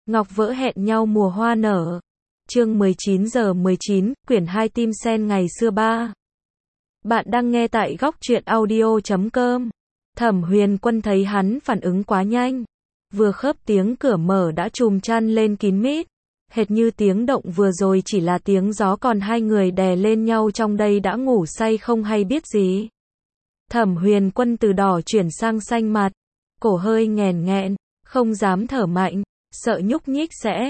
Ngọc vỡ hẹn nhau mùa hoa nở. Chương 19 giờ 19, quyển 2 Tim Sen ngày xưa 3. Bạn đang nghe tại góc truyện audio.com. Thẩm Huyền Quân thấy hắn phản ứng quá nhanh. Vừa khớp tiếng cửa mở đã trùm chăn lên kín mít. Hệt như tiếng động vừa rồi chỉ là tiếng gió, còn hai người đè lên nhau trong đây đã ngủ say không hay biết gì. Thẩm Huyền Quân từ đỏ chuyển sang xanh mặt. Cổ hơi nghèn nghẹn, không dám thở mạnh, sợ nhúc nhích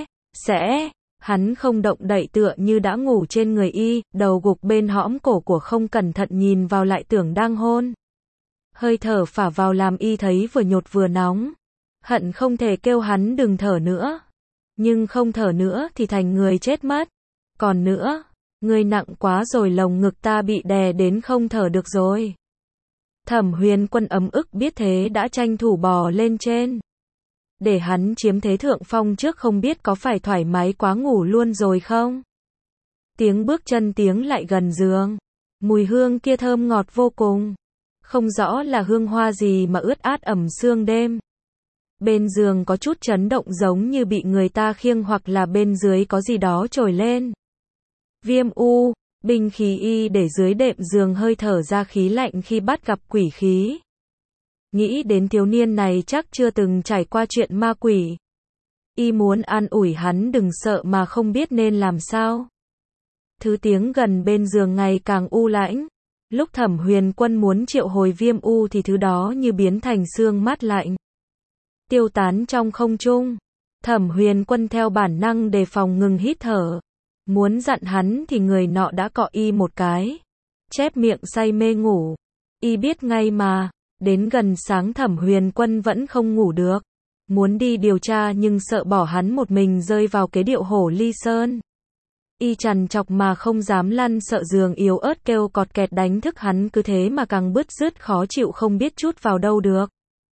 sẽ. Hắn không động đậy tựa như đã ngủ trên người y, đầu gục bên hõm cổ của không cẩn thận nhìn vào lại tưởng đang hôn. Hơi thở phả vào làm y thấy vừa nhột vừa nóng. Hận không thể kêu hắn đừng thở nữa. Nhưng không thở nữa thì thành người chết mất. Còn nữa, ngươi nặng quá rồi, lồng ngực ta bị đè đến không thở được rồi. Thẩm Huyền Quân ấm ức biết thế đã tranh thủ bò lên trên. Để hắn chiếm thế thượng phong trước, không biết có phải thoải mái quá ngủ luôn rồi không? Tiếng bước chân tiến lại gần giường. Mùi hương kia thơm ngọt vô cùng. Không rõ là hương hoa gì mà ướt át ẩm sương đêm. Bên giường có chút chấn động giống như bị người ta khiêng, hoặc là bên dưới có gì đó trồi lên. Viêm u, binh khí y để dưới đệm giường, hơi thở ra khí lạnh khi bắt gặp quỷ khí. Nghĩ đến thiếu niên này chắc chưa từng trải qua chuyện ma quỷ. Y muốn an ủi hắn đừng sợ mà không biết nên làm sao. Thứ tiếng gần bên giường ngày càng u lãnh. Lúc Thẩm Huyền Quân muốn triệu hồi viêm u thì thứ đó như biến thành sương mát lạnh. Tiêu tán trong không trung. Thẩm Huyền Quân theo bản năng đề phòng ngừng hít thở. Muốn dặn hắn thì người nọ đã cọ y một cái. Chép miệng say mê ngủ. Y biết ngay mà. Đến gần sáng Thẩm Huyền Quân vẫn không ngủ được. Muốn đi điều tra nhưng sợ bỏ hắn một mình rơi vào cái điệu hổ ly sơn. Y trằn trọc mà không dám lăn, sợ giường yếu ớt kêu cọt kẹt đánh thức hắn, cứ thế mà càng bứt rứt khó chịu không biết chút vào đâu được.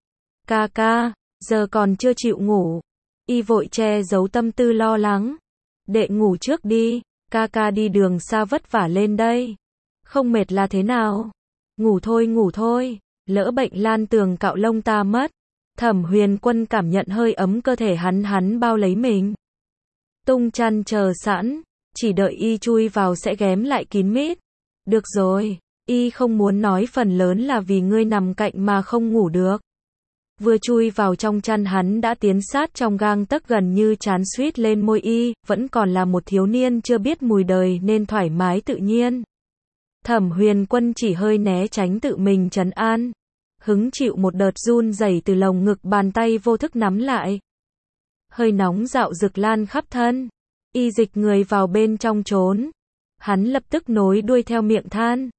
Ca ca, giờ còn chưa chịu ngủ. Y vội che giấu tâm tư lo lắng. Đệ ngủ trước đi, ca ca đi đường xa vất vả lên đây. Không mệt là thế nào? Ngủ thôi. Lỡ bệnh lan tường cạo lông ta mất. Thẩm Huyền Quân cảm nhận hơi ấm cơ thể hắn bao lấy mình. Tung chăn chờ sẵn, chỉ đợi y chui vào sẽ ghém lại kín mít. Được rồi, y không muốn nói phần lớn là vì ngươi nằm cạnh mà không ngủ được. Vừa chui vào trong chăn hắn đã tiến sát trong gang tấc, gần như chán suýt lên môi y, vẫn còn là một thiếu niên chưa biết mùi đời nên thoải mái tự nhiên. Thẩm Huyền Quân chỉ hơi né tránh tự mình trấn an. Hứng chịu một đợt run rẩy từ lồng ngực, bàn tay vô thức nắm lại. Hơi nóng dạo dực lan khắp thân. Y dịch người vào bên trong trốn. Hắn lập tức nối đuôi theo miệng than.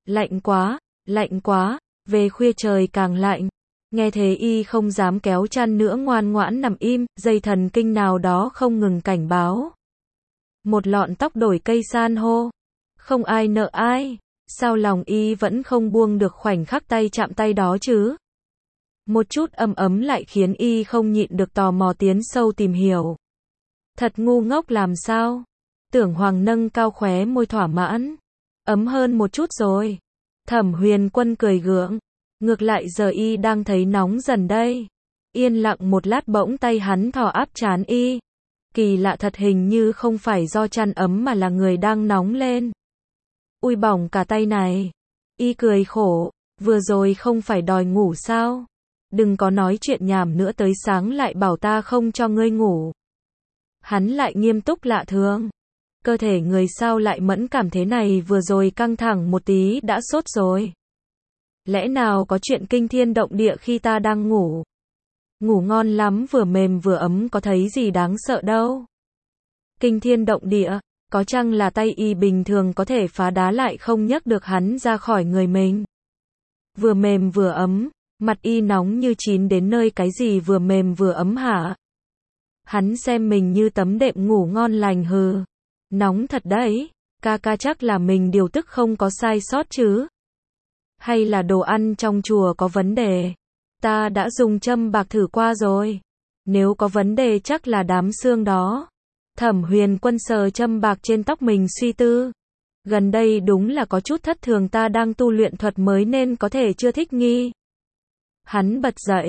Lạnh quá, về khuya trời càng lạnh. Nghe thế y không dám kéo chăn nữa, ngoan ngoãn nằm im, dây thần kinh nào đó không ngừng cảnh báo. Một lọn tóc đổi cây san hô. Không ai nợ ai. Sao lòng y vẫn không buông được khoảnh khắc tay chạm tay đó chứ? Một chút ấm lại khiến y không nhịn được tò mò tiến sâu tìm hiểu. Thật ngu ngốc làm sao? Tưởng Hoàng nâng cao khóe môi thỏa mãn. Ấm hơn một chút rồi. Thẩm Huyền Quân cười gượng. Ngược lại giờ y đang thấy nóng dần đây. Yên lặng một lát bỗng tay hắn thò áp trán y. Kỳ lạ thật, hình như không phải do chăn ấm mà là người đang nóng lên. Ui bỏng cả tay này. Y cười khổ. Vừa rồi không phải đòi ngủ sao? Đừng có nói chuyện nhảm nữa, tới sáng lại bảo ta không cho ngươi ngủ. Hắn lại nghiêm túc lạ thường. Cơ thể người sao lại mẫn cảm thế này, vừa rồi căng thẳng một tí đã sốt rồi. Lẽ nào có chuyện kinh thiên động địa khi ta đang ngủ? Ngủ ngon lắm, vừa mềm vừa ấm, có thấy gì đáng sợ đâu. Kinh thiên động địa, có chăng là tay y bình thường có thể phá đá lại không nhấc được hắn ra khỏi người mình. Vừa mềm vừa ấm, mặt y nóng như chín đến nơi, cái gì vừa mềm vừa ấm hả? Hắn xem mình như tấm đệm ngủ ngon lành hừ. Nóng thật đấy, ca ca chắc là mình điều tức không có sai sót chứ? Hay là đồ ăn trong chùa có vấn đề? Ta đã dùng châm bạc thử qua rồi. Nếu có vấn đề chắc là đám xương đó. Thẩm Huyền Quân sờ châm bạc trên tóc mình suy tư. Gần đây đúng là có chút thất thường, ta đang tu luyện thuật mới nên có thể chưa thích nghi. Hắn bật dậy.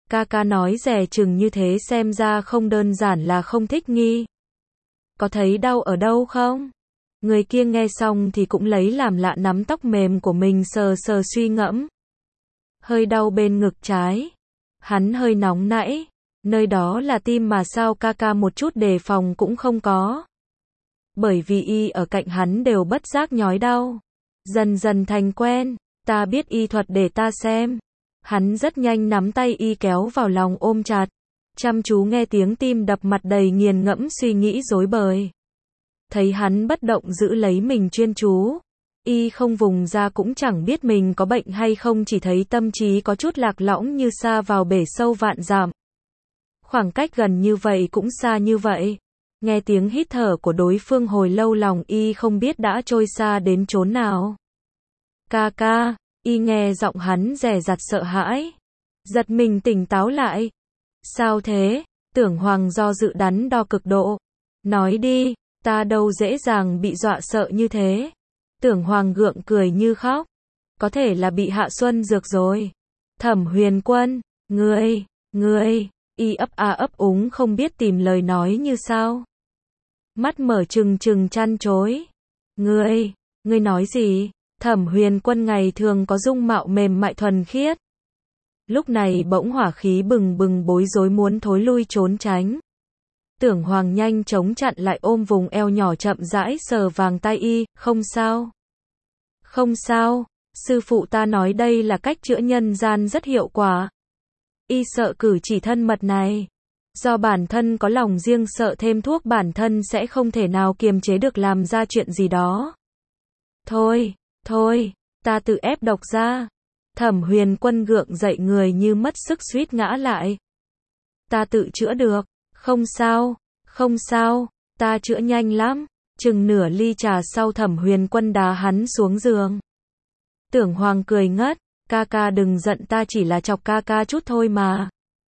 Ca ca nói dè chừng như thế xem ra không đơn giản là không thích nghi. Có thấy đau ở đâu không? Người kia nghe xong thì cũng lấy làm lạ nắm tóc mềm của mình sờ sờ suy ngẫm. Hơi đau bên ngực trái. Hắn hơi nóng nảy. Nơi đó là tim mà sao ca ca một chút đề phòng cũng không có. Bởi vì y ở cạnh hắn đều bất giác nhói đau. Dần dần thành quen. Ta biết y thuật để ta xem. Hắn rất nhanh nắm tay y kéo vào lòng ôm chặt. Chăm chú nghe tiếng tim đập mặt đầy nghiền ngẫm suy nghĩ rối bời. Thấy hắn bất động giữ lấy mình chuyên chú. Y không vùng ra cũng chẳng biết mình có bệnh hay không, chỉ thấy tâm trí có chút lạc lõng như sa vào bể sâu vạn dặm. Khoảng cách gần như vậy cũng xa như vậy. Nghe tiếng hít thở của đối phương hồi lâu lòng y không biết đã trôi xa đến chốn nào. Ca ca, y nghe giọng hắn dè dặt sợ hãi. Giật mình tỉnh táo lại. Sao thế? Tưởng Hoàng do dự đắn đo cực độ. Nói đi, ta đâu dễ dàng bị dọa sợ như thế. Tưởng Hoàng gượng cười như khóc. Có thể là bị hạ xuân dược rồi. Thẩm Huyền Quân, ngươi, y ấp a ấp úng không biết tìm lời nói như sao. Mắt mở trừng trừng chăn chối. Ngươi nói gì? Thẩm Huyền Quân ngày thường có dung mạo mềm mại thuần khiết. Lúc này bỗng hỏa khí bừng bừng bối rối muốn thối lui trốn tránh. Tưởng Hoàng nhanh chống chặn lại ôm vùng eo nhỏ chậm rãi sờ vàng tay y, không sao. Không sao, sư phụ ta nói đây là cách chữa nhân gian rất hiệu quả. Y sợ cử chỉ thân mật này. Do bản thân có lòng riêng sợ thêm thuốc bản thân sẽ không thể nào kiềm chế được làm ra chuyện gì đó. Thôi, ta tự ép độc ra. Thẩm Huyền Quân gượng dậy người như mất sức suýt ngã lại. Ta tự chữa được, không sao, ta chữa nhanh lắm. Chừng nửa ly trà sau Thẩm Huyền Quân đá hắn xuống giường. Tưởng Hoàng cười ngất, ca ca đừng giận, ta chỉ là chọc ca ca chút thôi mà.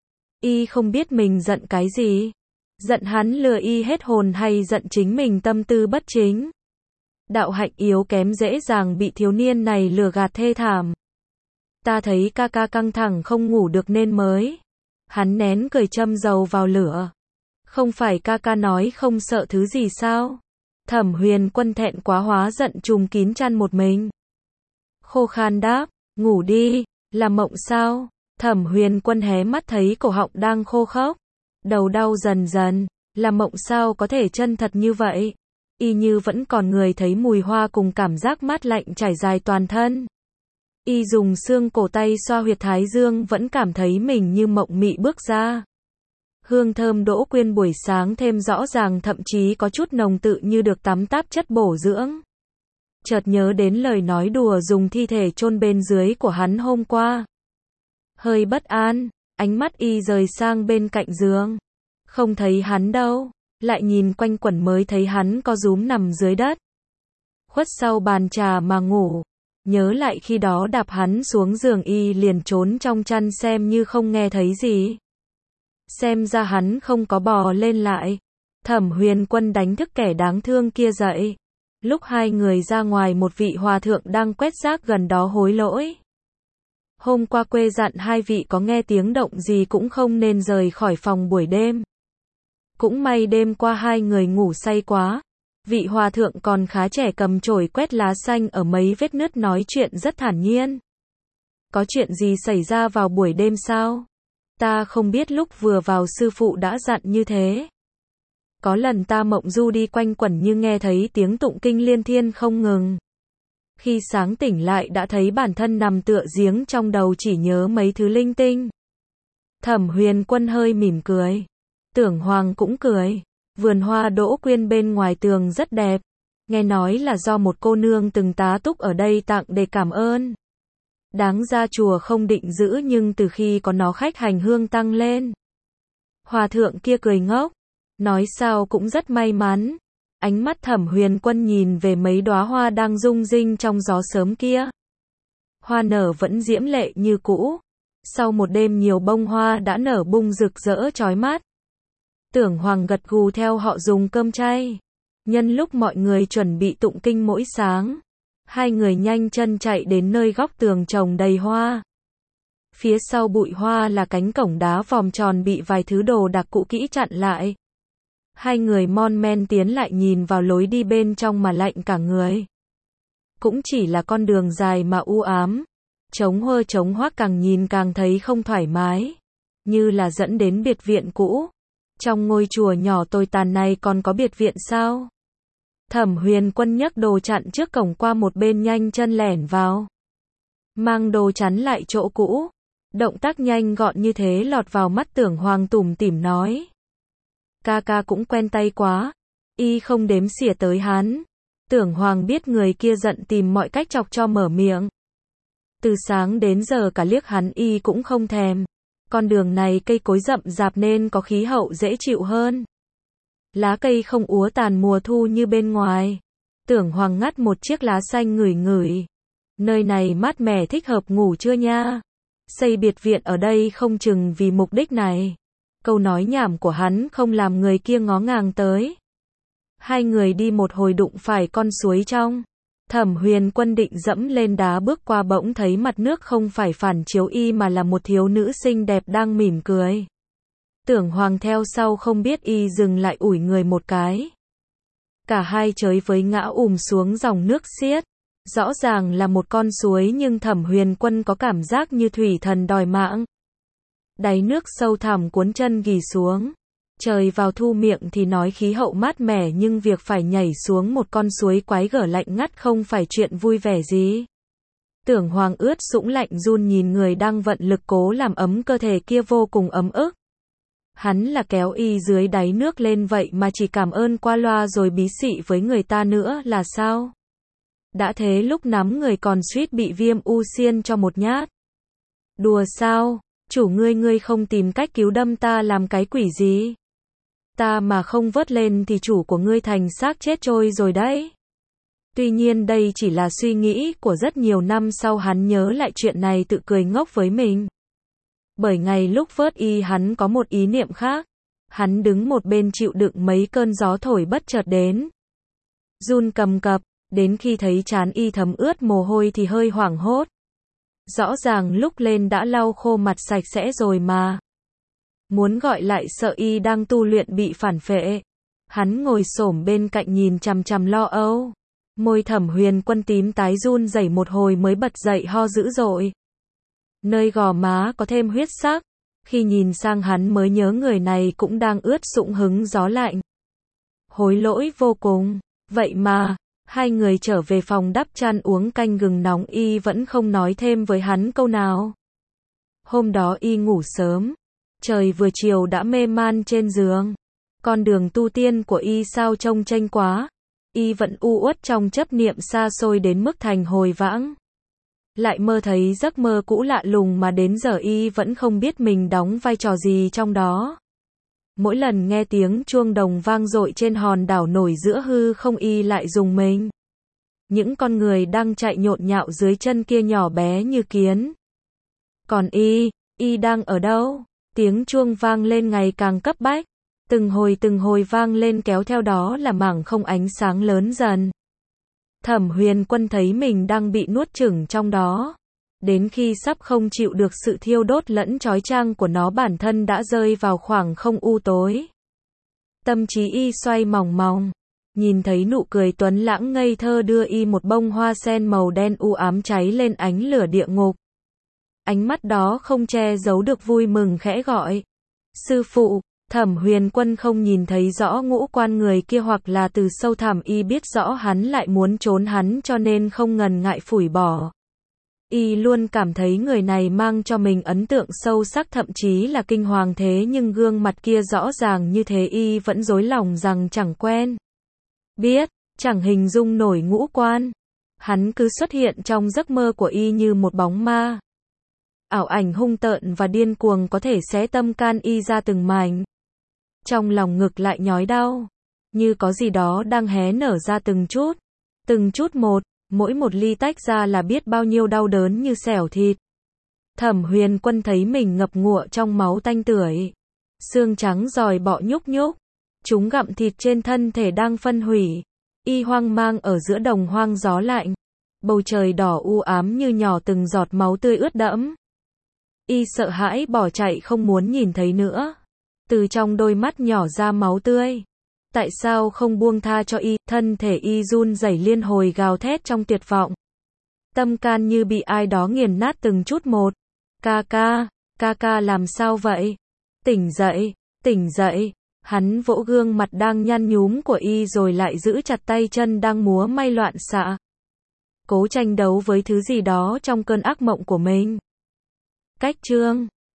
Y không biết mình giận cái gì. Giận hắn lừa y hết hồn hay giận chính mình tâm tư bất chính. Đạo hạnh yếu kém dễ dàng bị thiếu niên này lừa gạt thê thảm. Ta thấy ca ca căng thẳng không ngủ được nên mới. Hắn nén cười châm dầu vào lửa. Không phải ca ca nói không sợ thứ gì sao? Thẩm Huyền Quân thẹn quá hóa giận trùm kín chăn một mình. Khô khan đáp, ngủ đi, là mộng sao? Thẩm Huyền Quân hé mắt thấy cổ họng đang khô khốc. Đầu đau dần dần, là mộng sao có thể chân thật như vậy? Y như vẫn còn người thấy mùi hoa cùng cảm giác mát lạnh trải dài toàn thân. Y dùng xương cổ tay xoa huyệt thái dương vẫn cảm thấy mình như mộng mị bước ra. Hương thơm Đỗ Quyên buổi sáng thêm rõ ràng, thậm chí có chút nồng tự như được tắm táp chất bổ dưỡng. Chợt nhớ đến lời nói đùa dùng thi thể chôn bên dưới của hắn hôm qua. Hơi bất an, ánh mắt y rời sang bên cạnh giường. Không thấy hắn đâu, lại nhìn quanh quẩn mới thấy hắn co rúm nằm dưới đất. Khuất sau bàn trà mà ngủ. Nhớ lại khi đó đạp hắn xuống giường y liền trốn trong chăn xem như không nghe thấy gì. Xem ra hắn không có bò lên lại. Thẩm Huyền Quân đánh thức kẻ đáng thương kia dậy. Lúc hai người ra ngoài một vị hòa thượng đang quét rác gần đó hối lỗi. Hôm qua quê dặn hai vị có nghe tiếng động gì cũng không nên rời khỏi phòng buổi đêm. Cũng may đêm qua hai người ngủ say quá. Vị hòa thượng còn khá trẻ cầm chổi quét lá xanh ở mấy vết nứt nói chuyện rất thản nhiên. Có chuyện gì xảy ra vào buổi đêm sao? Ta không biết, lúc vừa vào sư phụ đã dặn như thế. Có lần ta mộng du đi quanh quẩn như nghe thấy tiếng tụng kinh liên thiên không ngừng. Khi sáng tỉnh lại đã thấy bản thân nằm tựa giếng, trong đầu chỉ nhớ mấy thứ linh tinh. Thẩm Huyền Quân hơi mỉm cười. Tưởng Hoàng cũng cười. Vườn hoa Đỗ Quyên bên ngoài tường rất đẹp. Nghe nói là do một cô nương từng tá túc ở đây tặng để cảm ơn. Đáng ra chùa không định giữ nhưng từ khi có nó khách hành hương tăng lên. Hòa thượng kia cười ngốc. Nói sao cũng rất may mắn. Ánh mắt Thẩm Huyền Quân nhìn về mấy đóa hoa đang rung rinh trong gió sớm kia. Hoa nở vẫn diễm lệ như cũ. Sau một đêm nhiều bông hoa đã nở bung rực rỡ chói mắt. Tưởng Hoàng gật gù theo họ dùng cơm chay. Nhân lúc mọi người chuẩn bị tụng kinh mỗi sáng, hai người nhanh chân chạy đến nơi góc tường trồng đầy hoa. Phía sau bụi hoa là cánh cổng đá vòm tròn bị vài thứ đồ đạc cũ kỹ chặn lại. Hai người mon men tiến lại nhìn vào lối đi bên trong mà lạnh cả người. Cũng chỉ là con đường dài mà u ám. Trống huơ trống hoác, càng nhìn càng thấy không thoải mái. Như là dẫn đến biệt viện cũ. Trong ngôi chùa nhỏ tồi tàn này còn có biệt viện sao? Thẩm Huyền Quân nhấc đồ chặn trước cổng qua một bên, nhanh chân lẻn vào. Mang đồ chắn lại chỗ cũ. Động tác nhanh gọn như thế lọt vào mắt Tưởng Hoàng, tủm tỉm nói. Ca ca cũng quen tay quá. Y không đếm xỉa tới hắn. Tưởng Hoàng biết người kia giận, tìm mọi cách chọc cho mở miệng. Từ sáng đến giờ cả liếc hắn y cũng không thèm. Con đường này cây cối rậm rạp nên có khí hậu dễ chịu hơn. Lá cây không úa tàn mùa thu như bên ngoài. Tưởng Hoàng ngắt một chiếc lá xanh ngửi ngửi. Nơi này mát mẻ, thích hợp ngủ chưa nha? Xây biệt viện ở đây không chừng vì mục đích này. Câu nói nhảm của hắn không làm người kia ngó ngàng tới. Hai người đi một hồi đụng phải con suối trong. Thẩm Huyền Quân định dẫm lên đá bước qua, bỗng thấy mặt nước không phải phản chiếu y mà là một thiếu nữ xinh đẹp đang mỉm cười. Tưởng Hoàng theo sau không biết y dừng lại ủi người một cái. Cả hai chới với ngã xuống dòng nước xiết. Rõ ràng là một con suối nhưng Thẩm Huyền Quân có cảm giác như thủy thần đòi mạng. Đáy nước sâu thẳm cuốn chân ghì xuống. Trời vào thu miệng thì nói khí hậu mát mẻ, nhưng việc phải nhảy xuống một con suối quái gở lạnh ngắt không phải chuyện vui vẻ gì. Tưởng Hoàng ướt sũng lạnh run nhìn người đang vận lực cố làm ấm cơ thể kia vô cùng ấm ức. Hắn là kéo y dưới đáy nước lên vậy mà chỉ cảm ơn qua loa rồi bí xị với người ta nữa là sao? Đã thế lúc nắm người còn suýt bị viêm u xiên cho một nhát. Đùa sao? Chủ ngươi không tìm cách cứu đâm ta làm cái quỷ gì? Ta mà không vớt lên thì chủ của ngươi thành xác chết trôi rồi đấy. Tuy nhiên đây chỉ là suy nghĩ của rất nhiều năm sau, hắn nhớ lại chuyện này tự cười ngốc với mình. Bởi ngày lúc vớt y hắn có một ý niệm khác. Hắn đứng một bên chịu đựng mấy cơn gió thổi bất chợt đến. Run cầm cập, đến khi thấy trán y thấm ướt mồ hôi thì hơi hoảng hốt. Rõ ràng lúc lên đã lau khô mặt sạch sẽ rồi mà. Muốn gọi lại sợ y đang tu luyện bị phản phệ. Hắn ngồi xổm bên cạnh nhìn chằm chằm lo âu. Môi Thẩm Huyền Quân tím tái run rẩy một hồi mới bật dậy ho dữ dội. Nơi gò má có thêm huyết sắc. Khi nhìn sang hắn mới nhớ người này cũng đang ướt sũng hứng gió lạnh. Hối lỗi vô cùng. Vậy mà, hai người trở về phòng đắp chăn uống canh gừng nóng, y vẫn không nói thêm với hắn câu nào. Hôm đó y ngủ sớm. Trời vừa chiều đã mê man trên giường. Con đường tu tiên của y sao trông chênh quá. Y vẫn u uất trong chấp niệm xa xôi đến mức thành hồi vãng. Lại mơ thấy giấc mơ cũ lạ lùng mà đến giờ y vẫn không biết mình đóng vai trò gì trong đó. Mỗi lần nghe tiếng chuông đồng vang dội trên hòn đảo nổi giữa hư không, y lại rùng mình. Những con người đang chạy nhộn nhạo dưới chân kia nhỏ bé như kiến. Còn y đang ở đâu? Tiếng chuông vang lên ngày càng cấp bách. Từng hồi vang lên, kéo theo đó là mảng không ánh sáng lớn dần. Thẩm Huyền Quân thấy mình đang bị nuốt chửng trong đó. Đến khi sắp không chịu được sự thiêu đốt lẫn chói chang của nó, bản thân đã rơi vào khoảng không u tối. Tâm trí y xoay mòng mòng. Nhìn thấy nụ cười tuấn lãng ngây thơ đưa y một bông hoa sen màu đen u ám cháy lên ánh lửa địa ngục. Ánh mắt đó không che giấu được vui mừng, khẽ gọi. Sư phụ. Thẩm Huyền Quân không nhìn thấy rõ ngũ quan người kia, hoặc là từ sâu thẳm y biết rõ hắn lại muốn trốn hắn, cho nên không ngần ngại phủi bỏ. Y luôn cảm thấy người này mang cho mình ấn tượng sâu sắc, thậm chí là kinh hoàng, thế nhưng gương mặt kia rõ ràng như thế y vẫn dối lòng rằng chẳng quen biết, chẳng hình dung nổi ngũ quan. Hắn cứ xuất hiện trong giấc mơ của y như một bóng ma. Ảo ảnh hung tợn và điên cuồng có thể xé tâm can y ra từng mảnh. Trong lòng ngực lại nhói đau, như có gì đó đang hé nở ra từng chút một, mỗi một ly tách ra là biết bao nhiêu đau đớn như xẻo thịt. Thẩm Huyền Quân thấy mình ngập ngụa trong máu tanh tưởi, xương trắng giòi bọ nhúc nhúc, chúng gặm thịt trên thân thể đang phân hủy. Y hoang mang ở giữa đồng hoang gió lạnh, bầu trời đỏ u ám như nhỏ từng giọt máu tươi ướt đẫm. Y sợ hãi bỏ chạy không muốn nhìn thấy nữa. Từ trong đôi mắt nhỏ ra máu tươi. Tại sao không buông tha cho Y? Thân thể Y run rẩy liên hồi gào thét trong tuyệt vọng. Tâm can như bị ai đó nghiền nát từng chút một. Ca ca làm sao vậy? Tỉnh dậy, tỉnh dậy. Hắn vỗ gương mặt đang nhăn nhúm của Y rồi lại giữ chặt tay chân đang múa may loạn xạ. Cố tranh đấu với thứ gì đó trong cơn ác mộng của mình. Cách chương